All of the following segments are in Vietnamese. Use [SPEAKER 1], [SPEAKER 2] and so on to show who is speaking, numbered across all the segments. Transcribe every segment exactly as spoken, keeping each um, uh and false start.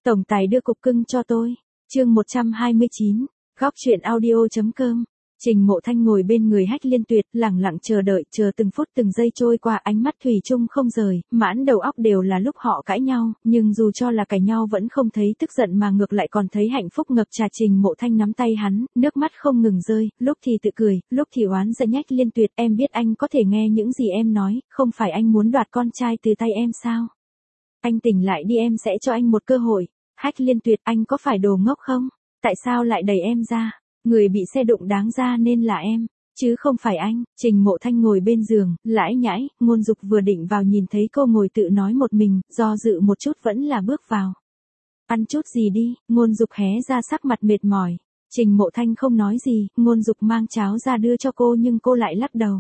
[SPEAKER 1] Tổng tài đưa cục cưng cho tôi. Chương một trăm hai mươi chín, góc truyện audio.com. Trình Mộ Thanh ngồi bên người Hách Liên Tuyệt, lẳng lặng chờ đợi, chờ từng phút từng giây trôi qua, ánh mắt thủy chung không rời, mãn đầu óc đều là lúc họ cãi nhau, nhưng dù cho là cãi nhau vẫn không thấy tức giận mà ngược lại còn thấy hạnh phúc ngập tràn. Trình Mộ Thanh nắm tay hắn, nước mắt không ngừng rơi, lúc thì tự cười, lúc thì oán giận. Hách Liên Tuyệt, em biết anh có thể nghe những gì em nói, không phải anh muốn đoạt con trai từ tay em sao? Anh tỉnh lại đi, em sẽ cho anh một cơ hội. Hách Liên Tuyệt, anh có phải đồ ngốc không? Tại sao lại đẩy em ra? Người bị xe đụng đáng ra nên là em, chứ không phải anh. Trình Mộ Thanh ngồi bên giường, lải nhải, Ngôn Dục vừa định vào nhìn thấy cô ngồi tự nói một mình, do dự một chút vẫn là bước vào. Ăn chút gì đi, Ngôn Dục hé ra sắc mặt mệt mỏi. Trình Mộ Thanh không nói gì, Ngôn Dục mang cháo ra đưa cho cô nhưng cô lại lắc đầu.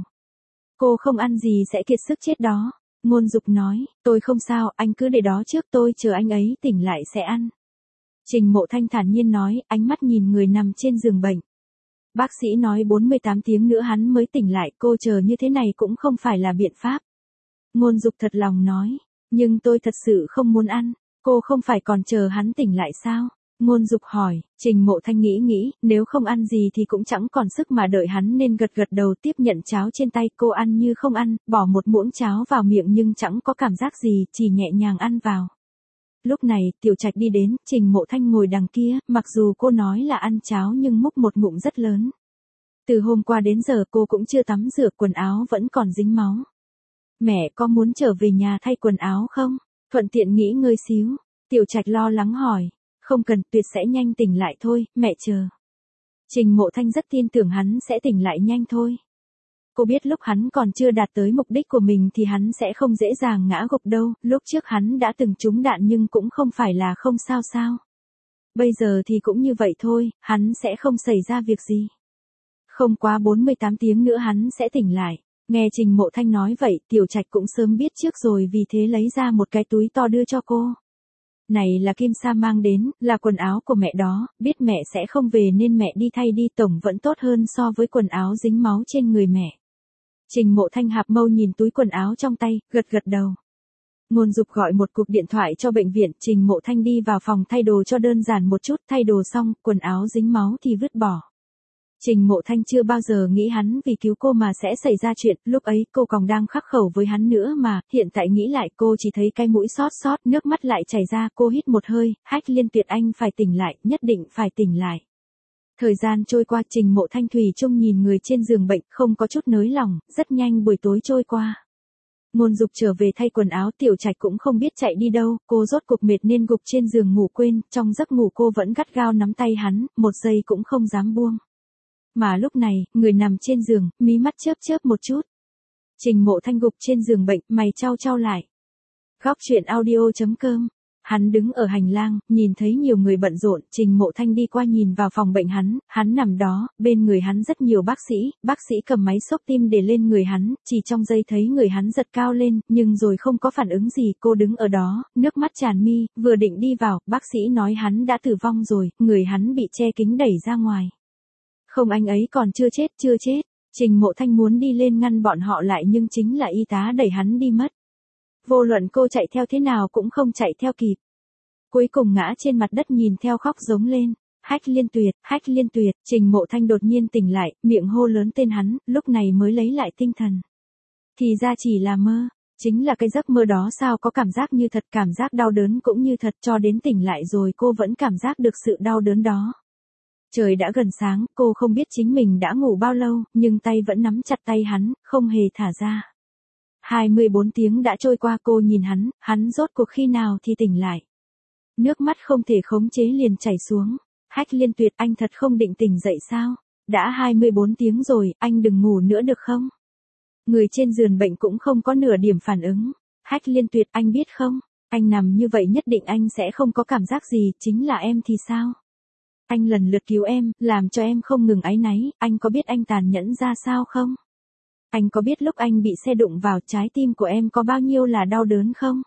[SPEAKER 1] Cô không ăn gì sẽ kiệt sức chết đó. Ngôn Dục nói, tôi không sao, anh cứ để đó trước, tôi chờ anh ấy tỉnh lại sẽ ăn. Trình Mộ Thanh thản nhiên nói, ánh mắt nhìn người nằm trên giường bệnh. Bác sĩ nói bốn mươi tám tiếng nữa hắn mới tỉnh lại, cô chờ như thế này cũng không phải là biện pháp. Ngôn Dục thật lòng nói, nhưng tôi thật sự không muốn ăn, cô không phải còn chờ hắn tỉnh lại sao? Ngôn Dục hỏi. Trình Mộ Thanh nghĩ nghĩ, nếu không ăn gì thì cũng chẳng còn sức mà đợi hắn nên gật gật đầu tiếp nhận cháo trên tay. Cô ăn như không ăn, bỏ một muỗng cháo vào miệng nhưng chẳng có cảm giác gì, chỉ nhẹ nhàng ăn vào. Lúc này, Tiểu Trạch đi đến, Trình Mộ Thanh ngồi đằng kia, mặc dù cô nói là ăn cháo nhưng múc một ngụm rất lớn. Từ hôm qua đến giờ cô cũng chưa tắm rửa, quần áo vẫn còn dính máu. Mẹ có muốn trở về nhà thay quần áo không? Thuận tiện nghỉ ngơi xíu. Tiểu Trạch lo lắng hỏi. Không cần, Tuyệt sẽ nhanh tỉnh lại thôi, mẹ chờ. Trình Mộ Thanh rất tin tưởng hắn sẽ tỉnh lại nhanh thôi. Cô biết lúc hắn còn chưa đạt tới mục đích của mình thì hắn sẽ không dễ dàng ngã gục đâu, lúc trước hắn đã từng trúng đạn nhưng cũng không phải là không sao sao. Bây giờ thì cũng như vậy thôi, hắn sẽ không xảy ra việc gì. Không quá bốn mươi tám tiếng nữa hắn sẽ tỉnh lại. Nghe Trình Mộ Thanh nói vậy, Tiểu Trạch cũng sớm biết trước rồi vì thế lấy ra một cái túi to đưa cho cô. Này là Kim Sa mang đến, là quần áo của mẹ đó, biết mẹ sẽ không về nên mẹ đi thay đi, tổng vẫn tốt hơn so với quần áo dính máu trên người mẹ. Trình Mộ Thanh hạp mâu nhìn túi quần áo trong tay, gật gật đầu. Ngôn Dục gọi một cuộc điện thoại cho bệnh viện, Trình Mộ Thanh đi vào phòng thay đồ cho đơn giản một chút, thay đồ xong, quần áo dính máu thì vứt bỏ. Trình Mộ Thanh chưa bao giờ nghĩ hắn vì cứu cô mà sẽ xảy ra chuyện, lúc ấy cô còn đang khắc khẩu với hắn nữa mà, hiện tại nghĩ lại cô chỉ thấy cái mũi xót xót, nước mắt lại chảy ra, cô hít một hơi, Hách Liên Tuyệt, anh phải tỉnh lại, nhất định phải tỉnh lại. Thời gian trôi qua, Trình Mộ Thanh thủy chung nhìn người trên giường bệnh, không có chút nới lỏng, rất nhanh buổi tối trôi qua. Ngôn Dục trở về thay quần áo, Tiểu Trạch cũng không biết chạy đi đâu, cô rốt cuộc mệt nên gục trên giường ngủ quên, trong giấc ngủ cô vẫn gắt gao nắm tay hắn, một giây cũng không dám buông. Mà lúc này, người nằm trên giường, mí mắt chớp chớp một chút. Trình Mộ Thanh gục trên giường bệnh, mày chau chau lại. Góc truyện audio.com. Hắn đứng ở hành lang, nhìn thấy nhiều người bận rộn, Trình Mộ Thanh đi qua nhìn vào phòng bệnh hắn, hắn nằm đó, bên người hắn rất nhiều bác sĩ, bác sĩ cầm máy xốc tim để lên người hắn, chỉ trong giây thấy người hắn giật cao lên, nhưng rồi không có phản ứng gì, cô đứng ở đó, nước mắt tràn mi, vừa định đi vào, bác sĩ nói hắn đã tử vong rồi, người hắn bị che kính đẩy ra ngoài. Không, anh ấy còn chưa chết, chưa chết. Trình Mộ Thanh muốn đi lên ngăn bọn họ lại nhưng chính là y tá đẩy hắn đi mất. Vô luận cô chạy theo thế nào cũng không chạy theo kịp. Cuối cùng ngã trên mặt đất nhìn theo khóc giống lên. Hách Liên Tuyệt, Hách Liên Tuyệt, Trình Mộ Thanh đột nhiên tỉnh lại, miệng hô lớn tên hắn, lúc này mới lấy lại tinh thần. Thì ra chỉ là mơ, chính là cái giấc mơ đó sao có cảm giác như thật, cảm giác đau đớn cũng như thật, cho đến tỉnh lại rồi cô vẫn cảm giác được sự đau đớn đó. Trời đã gần sáng, cô không biết chính mình đã ngủ bao lâu, nhưng tay vẫn nắm chặt tay hắn, không hề thả ra. hai mươi bốn tiếng đã trôi qua, cô nhìn hắn, hắn rốt cuộc khi nào thì tỉnh lại. Nước mắt không thể khống chế liền chảy xuống. Hách Liên Tuyệt, anh thật không định tỉnh dậy sao? Đã hai mươi bốn tiếng rồi, anh đừng ngủ nữa được không? Người trên giường bệnh cũng không có nửa điểm phản ứng. Hách Liên Tuyệt, anh biết không? Anh nằm như vậy nhất định anh sẽ không có cảm giác gì, chính là em thì sao? Anh lần lượt cứu em, làm cho em không ngừng áy náy, anh có biết anh tàn nhẫn ra sao không? Anh có biết lúc anh bị xe đụng vào, trái tim của em có bao nhiêu là đau đớn không?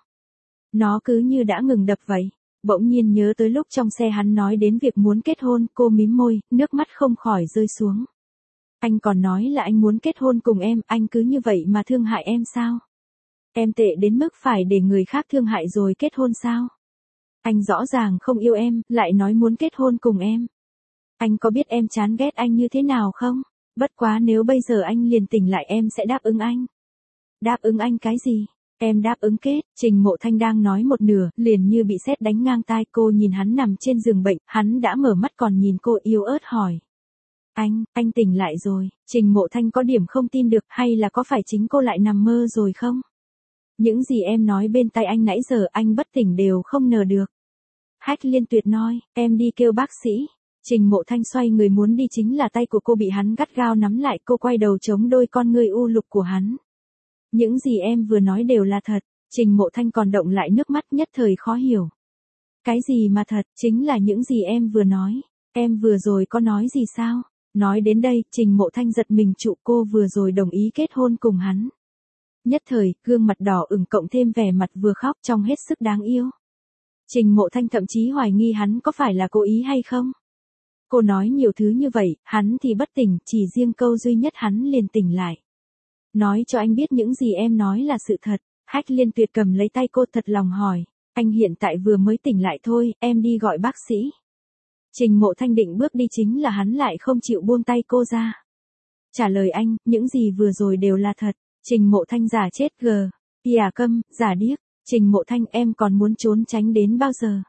[SPEAKER 1] Nó cứ như đã ngừng đập vậy. Bỗng nhiên nhớ tới lúc trong xe hắn nói đến việc muốn kết hôn, cô mím môi, nước mắt không khỏi rơi xuống. Anh còn nói là anh muốn kết hôn cùng em, anh cứ như vậy mà thương hại em sao? Em tệ đến mức phải để người khác thương hại rồi kết hôn sao? Anh rõ ràng không yêu em, lại nói muốn kết hôn cùng em. Anh có biết em chán ghét anh như thế nào không? Bất quá nếu bây giờ anh liền tỉnh lại em sẽ đáp ứng anh. Đáp ứng anh cái gì? Em đáp ứng kết. Trình Mộ Thanh đang nói một nửa, liền như bị sét đánh ngang tai. Cô nhìn hắn nằm trên giường bệnh, hắn đã mở mắt còn nhìn cô yếu ớt hỏi. Anh, anh tỉnh lại rồi. Trình Mộ Thanh có điểm không tin được, hay là có phải chính cô lại nằm mơ rồi không? Những gì em nói bên tai anh nãy giờ anh bất tỉnh đều không ngờ được. Hách Liên Tuyệt nói, em đi kêu bác sĩ. Trình Mộ Thanh xoay người muốn đi, chính là tay của cô bị hắn gắt gao nắm lại. Cô quay đầu chống đôi con ngươi u lục của hắn. Những gì em vừa nói đều là thật. Trình Mộ Thanh còn động lại nước mắt, nhất thời khó hiểu. Cái gì mà thật? Chính là những gì em vừa nói. Em vừa rồi có nói gì sao? Nói đến đây, Trình Mộ Thanh giật mình trụ. Cô vừa rồi đồng ý kết hôn cùng hắn. Nhất thời, gương mặt đỏ ửng cộng thêm vẻ mặt vừa khóc trông hết sức đáng yêu. Trình Mộ Thanh thậm chí hoài nghi hắn có phải là cố ý hay không. Cô nói nhiều thứ như vậy, hắn thì bất tỉnh, chỉ riêng câu duy nhất hắn liền tỉnh lại. Nói cho anh biết những gì em nói là sự thật. Hách Liên Tuyệt cầm lấy tay cô thật lòng hỏi. Anh hiện tại vừa mới tỉnh lại thôi, em đi gọi bác sĩ. Trình Mộ Thanh định bước đi, chính là hắn lại không chịu buông tay cô ra. Trả lời anh, những gì vừa rồi đều là thật. Trình Mộ Thanh giả chết gờ. Tìa câm, giả điếc. Trình Mộ Thanh, em còn muốn trốn tránh đến bao giờ?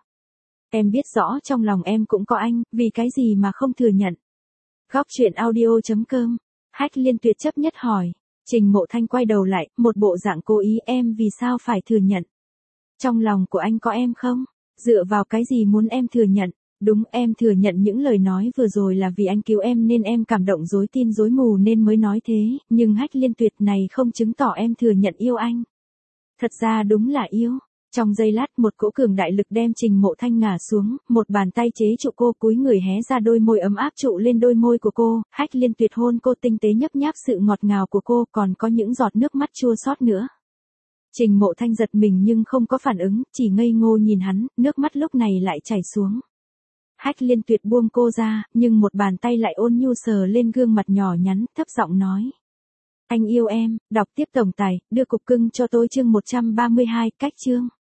[SPEAKER 1] Em biết rõ trong lòng em cũng có anh, vì cái gì mà không thừa nhận? Góc truyện audio chấm com. Hách Liên Tuyệt chấp nhất hỏi. Trình Mộ Thanh quay đầu lại, một bộ dạng cố ý. Em vì sao phải thừa nhận? Trong lòng của anh có em không? Dựa vào cái gì muốn em thừa nhận? Đúng, em thừa nhận những lời nói vừa rồi là vì anh cứu em nên em cảm động dối tin dối mù nên mới nói thế, nhưng Hách Liên Tuyệt này không chứng tỏ em thừa nhận yêu anh. Thật ra đúng là yêu. Trong giây lát một cỗ cường đại lực đem Trình Mộ Thanh ngả xuống, một bàn tay chế trụ cô, cúi người hé ra đôi môi ấm áp trụ lên đôi môi của cô. Hách Liên Tuyệt hôn cô tinh tế nhấp nháp sự ngọt ngào của cô, còn có những giọt nước mắt chua xót nữa. Trình Mộ Thanh giật mình nhưng không có phản ứng, chỉ ngây ngô nhìn hắn, nước mắt lúc này lại chảy xuống. Hách Liên Tuyệt buông cô ra, nhưng một bàn tay lại ôn nhu sờ lên gương mặt nhỏ nhắn, thấp giọng nói. Anh yêu em. Đọc tiếp tổng tài, đưa cục cưng cho tôi chương một trăm ba mươi hai, cách chương.